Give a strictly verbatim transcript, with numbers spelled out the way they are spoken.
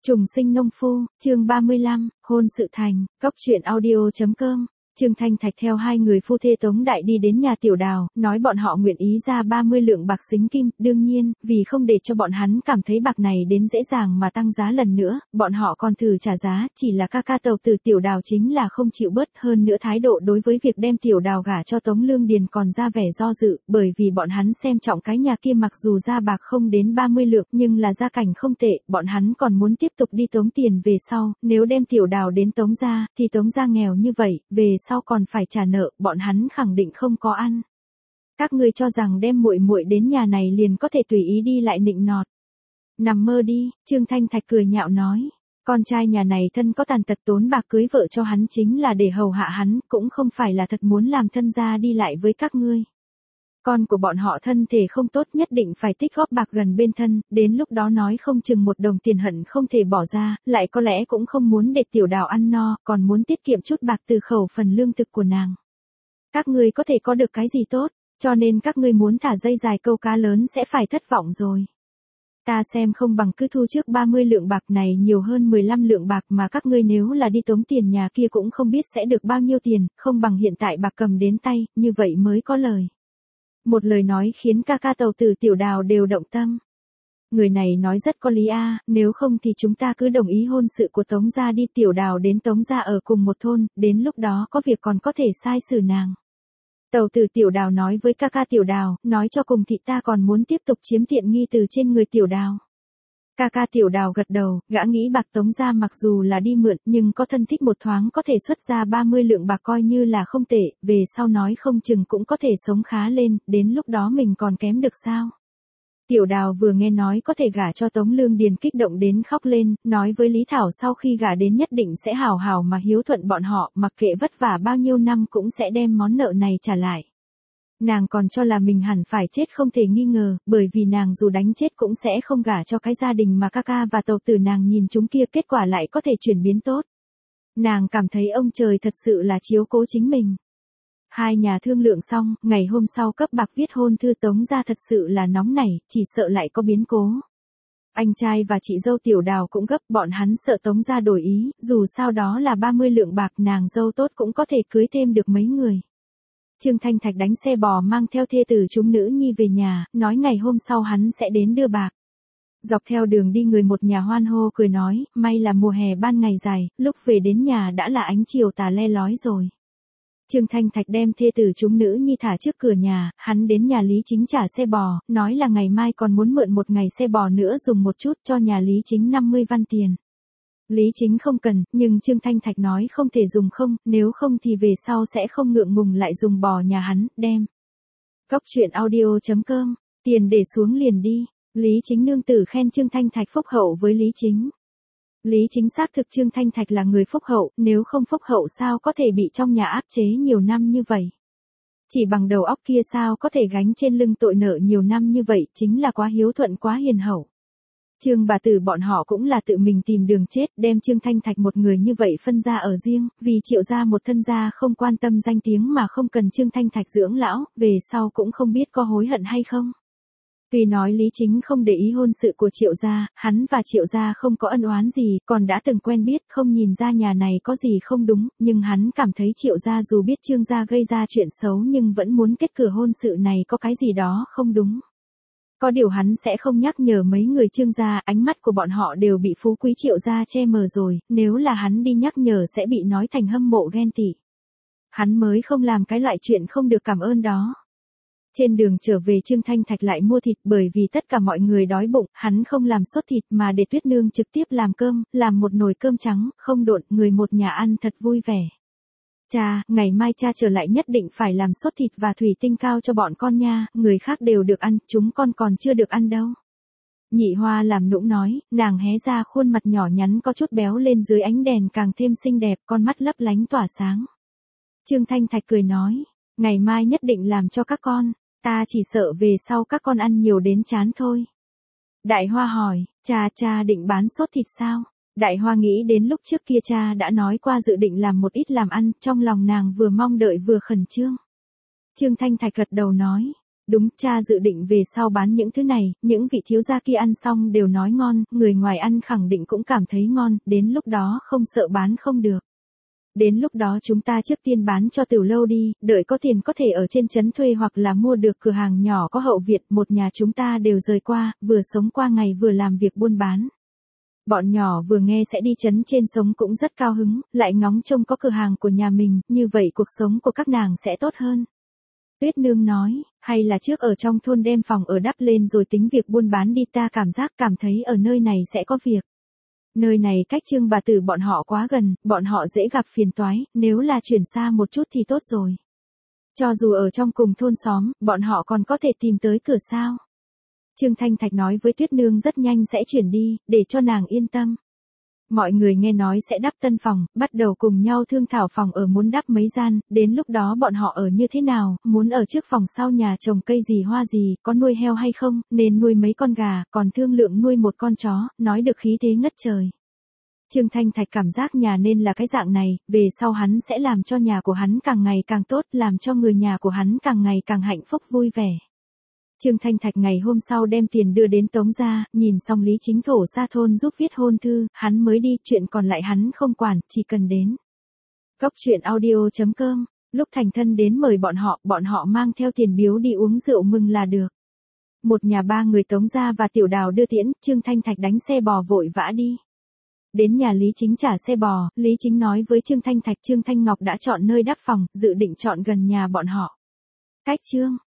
Trùng sinh nông phu, chương ba mươi lăm, hôn sự thành, cóc truyện audio chấm com. Trương Thanh Thạch theo hai người phu thê Tống Đại đi đến nhà Tiểu Đào, nói bọn họ nguyện ý ra ba mươi lượng bạc xính kim, đương nhiên, vì không để cho bọn hắn cảm thấy bạc này đến dễ dàng mà tăng giá lần nữa, bọn họ còn thử trả giá, chỉ là ca ca Tàu Tử Tiểu Đào chính là không chịu bớt, hơn nữa thái độ đối với việc đem Tiểu Đào gả cho Tống Lương Điền còn ra vẻ do dự, bởi vì bọn hắn xem trọng cái nhà kia mặc dù ra bạc không đến ba mươi lượng, nhưng là gia cảnh không tệ, bọn hắn còn muốn tiếp tục đi tống tiền về sau, nếu đem Tiểu Đào đến Tống gia, thì Tống gia nghèo như vậy, về sau còn phải trả nợ, bọn hắn khẳng định không có ăn. Các ngươi cho rằng đem muội muội đến nhà này liền có thể tùy ý đi lại nịnh nọt. Nằm mơ đi, Trương Thanh Thạch cười nhạo nói. Con trai nhà này thân có tàn tật tốn bạc cưới vợ cho hắn chính là để hầu hạ hắn, cũng không phải là thật muốn làm thân gia đi lại với các ngươi. Con của bọn họ thân thể không tốt nhất định phải tích góp bạc gần bên thân, đến lúc đó nói không chừng một đồng tiền hận không thể bỏ ra, lại có lẽ cũng không muốn để Tiểu Đào ăn no, còn muốn tiết kiệm chút bạc từ khẩu phần lương thực của nàng. Các ngươi có thể có được cái gì tốt, cho nên các ngươi muốn thả dây dài câu cá lớn sẽ phải thất vọng rồi. Ta xem không bằng cứ thu trước ba mươi lượng bạc này nhiều hơn mười lăm lượng bạc mà các ngươi nếu là đi tống tiền nhà kia cũng không biết sẽ được bao nhiêu tiền, không bằng hiện tại bạc cầm đến tay, như vậy mới có lời. Một lời nói khiến ca ca Tàu Tử Tiểu Đào đều động tâm. Người này nói rất có lý a, nếu không thì chúng ta cứ đồng ý hôn sự của Tống gia đi, Tiểu Đào đến Tống gia ở cùng một thôn, đến lúc đó có việc còn có thể sai xử nàng. Tàu Tử Tiểu Đào nói với ca ca Tiểu Đào, nói cho cùng thì ta còn muốn tiếp tục chiếm tiện nghi từ trên người Tiểu Đào. Ca ca Tiểu Đào gật đầu, gã nghĩ bạc Tống gia mặc dù là đi mượn, nhưng có thân thích một thoáng có thể xuất ra ba mươi lượng bạc coi như là không tệ, về sau nói không chừng cũng có thể sống khá lên, đến lúc đó mình còn kém được sao. Tiểu Đào vừa nghe nói có thể gả cho Tống Lương Điền kích động đến khóc lên, nói với Lý Thảo sau khi gả đến nhất định sẽ hào hào mà hiếu thuận bọn họ, mặc kệ vất vả bao nhiêu năm cũng sẽ đem món nợ này trả lại. Nàng còn cho là mình hẳn phải chết không thể nghi ngờ, bởi vì nàng dù đánh chết cũng sẽ không gả cho cái gia đình mà ca ca và Tàu Tử nàng nhìn chúng kia, kết quả lại có thể chuyển biến tốt. Nàng cảm thấy ông trời thật sự là chiếu cố chính mình. Hai nhà thương lượng xong, ngày hôm sau cấp bạc viết hôn thư Tống gia thật sự là nóng nảy, chỉ sợ lại có biến cố. Anh trai và chị dâu Tiểu Đào cũng gấp, bọn hắn sợ Tống gia đổi ý, dù sao đó là ba mươi lượng bạc, nàng dâu tốt cũng có thể cưới thêm được mấy người. Trương Thanh Thạch đánh xe bò mang theo thê tử chúng nữ nhi về nhà, nói ngày hôm sau hắn sẽ đến đưa bạc. Dọc theo đường đi người một nhà hoan hô cười nói, may là mùa hè ban ngày dài, lúc về đến nhà đã là ánh chiều tà le lói rồi. Trương Thanh Thạch đem thê tử chúng nữ nhi thả trước cửa nhà, hắn đến nhà Lý Chính trả xe bò, nói là ngày mai còn muốn mượn một ngày xe bò nữa dùng một chút cho nhà Lý Chính năm mươi văn tiền. Lý Chính không cần, nhưng Trương Thanh Thạch nói không thể dùng không, nếu không thì về sau sẽ không ngượng ngùng lại dùng bò nhà hắn, đem. Cóc truyện audio chấm com, tiền để xuống liền đi, Lý Chính nương tử khen Trương Thanh Thạch phúc hậu với Lý Chính. Lý Chính xác thực Trương Thanh Thạch là người phúc hậu, nếu không phúc hậu sao có thể bị trong nhà áp chế nhiều năm như vậy. Chỉ bằng đầu óc kia sao có thể gánh trên lưng tội nợ nhiều năm như vậy, chính là quá hiếu thuận quá hiền hậu. Trương bà tử bọn họ cũng là tự mình tìm đường chết, đem Trương Thanh Thạch một người như vậy phân ra ở riêng, vì Triệu gia một thân gia không quan tâm danh tiếng mà không cần Trương Thanh Thạch dưỡng lão, về sau cũng không biết có hối hận hay không. Tuy nói Lý Chính không để ý hôn sự của Triệu gia, hắn và Triệu gia không có ân oán gì, còn đã từng quen biết, không nhìn ra nhà này có gì không đúng, nhưng hắn cảm thấy Triệu gia dù biết Trương gia gây ra chuyện xấu nhưng vẫn muốn kết cửa hôn sự này có cái gì đó không đúng. Có điều hắn sẽ không nhắc nhở mấy người Trương gia, ánh mắt của bọn họ đều bị phú quý Triệu gia che mờ rồi, nếu là hắn đi nhắc nhở sẽ bị nói thành hâm mộ ghen tị. Hắn mới không làm cái loại chuyện không được cảm ơn đó. Trên đường trở về Trương Thanh Thạch lại mua thịt, bởi vì tất cả mọi người đói bụng, hắn không làm sốt thịt mà để Tuyết Nương trực tiếp làm cơm, làm một nồi cơm trắng, không độn, người một nhà ăn thật vui vẻ. Cha, ngày mai cha trở lại nhất định phải làm sốt thịt và thủy tinh cao cho bọn con nha, người khác đều được ăn, chúng con còn chưa được ăn đâu. Nhị Hoa làm nũng nói, nàng hé ra khuôn mặt nhỏ nhắn có chút béo lên dưới ánh đèn càng thêm xinh đẹp, con mắt lấp lánh tỏa sáng. Trương Thanh Thạch cười nói, ngày mai nhất định làm cho các con, ta chỉ sợ về sau các con ăn nhiều đến chán thôi. Đại Hoa hỏi, cha cha định bán sốt thịt sao? Đại Hoa nghĩ đến lúc trước kia cha đã nói qua dự định làm một ít làm ăn, trong lòng nàng vừa mong đợi vừa khẩn trương. Trương Thanh Thạch gật đầu nói, Đúng, cha dự định về sau bán những thứ này, những vị thiếu gia kia ăn xong đều nói ngon, người ngoài ăn khẳng định cũng cảm thấy ngon, đến lúc đó không sợ bán không được. Đến lúc đó chúng ta trước tiên bán cho tiểu lâu đi, đợi có tiền có thể ở trên trấn thuê hoặc là mua được cửa hàng nhỏ có hậu viện, một nhà chúng ta đều rời qua, vừa sống qua ngày vừa làm việc buôn bán. Bọn nhỏ vừa nghe sẽ đi trấn trên sống cũng rất cao hứng, lại ngóng trông có cửa hàng của nhà mình, như vậy cuộc sống của các nàng sẽ tốt hơn. Tuyết Nương nói, hay là trước ở trong thôn đem phòng ở đắp lên rồi tính việc buôn bán đi, ta cảm giác cảm thấy ở nơi này sẽ có việc. Nơi này cách Trương bà tử bọn họ quá gần, bọn họ dễ gặp phiền toái, nếu là chuyển xa một chút thì tốt rồi. Cho dù ở trong cùng thôn xóm, bọn họ còn có thể tìm tới cửa sao. Trương Thanh Thạch nói với Tuyết Nương rất nhanh sẽ chuyển đi, để cho nàng yên tâm. Mọi người nghe nói sẽ đắp tân phòng, bắt đầu cùng nhau thương thảo phòng ở muốn đắp mấy gian, đến lúc đó bọn họ ở như thế nào, muốn ở trước phòng sau nhà trồng cây gì hoa gì, có nuôi heo hay không, nên nuôi mấy con gà, còn thương lượng nuôi một con chó, nói được khí thế ngất trời. Trương Thanh Thạch cảm giác nhà nên là cái dạng này, về sau hắn sẽ làm cho nhà của hắn càng ngày càng tốt, làm cho người nhà của hắn càng ngày càng hạnh phúc vui vẻ. Trương Thanh Thạch ngày hôm sau đem tiền đưa đến Tống gia, nhìn xong Lý Chính Thổ xa thôn giúp viết hôn thư, hắn mới đi, chuyện còn lại hắn không quản, chỉ cần đến. Cốc truyện audio chấm com, lúc thành thân đến mời bọn họ, bọn họ mang theo tiền biếu đi uống rượu mừng là được. Một nhà ba người Tống gia và Tiểu Đào đưa tiễn, Trương Thanh Thạch đánh xe bò vội vã đi. Đến nhà Lý Chính trả xe bò, Lý Chính nói với Trương Thanh Thạch, Trương Thanh Ngọc đã chọn nơi đắp phòng, dự định chọn gần nhà bọn họ. Cách Trương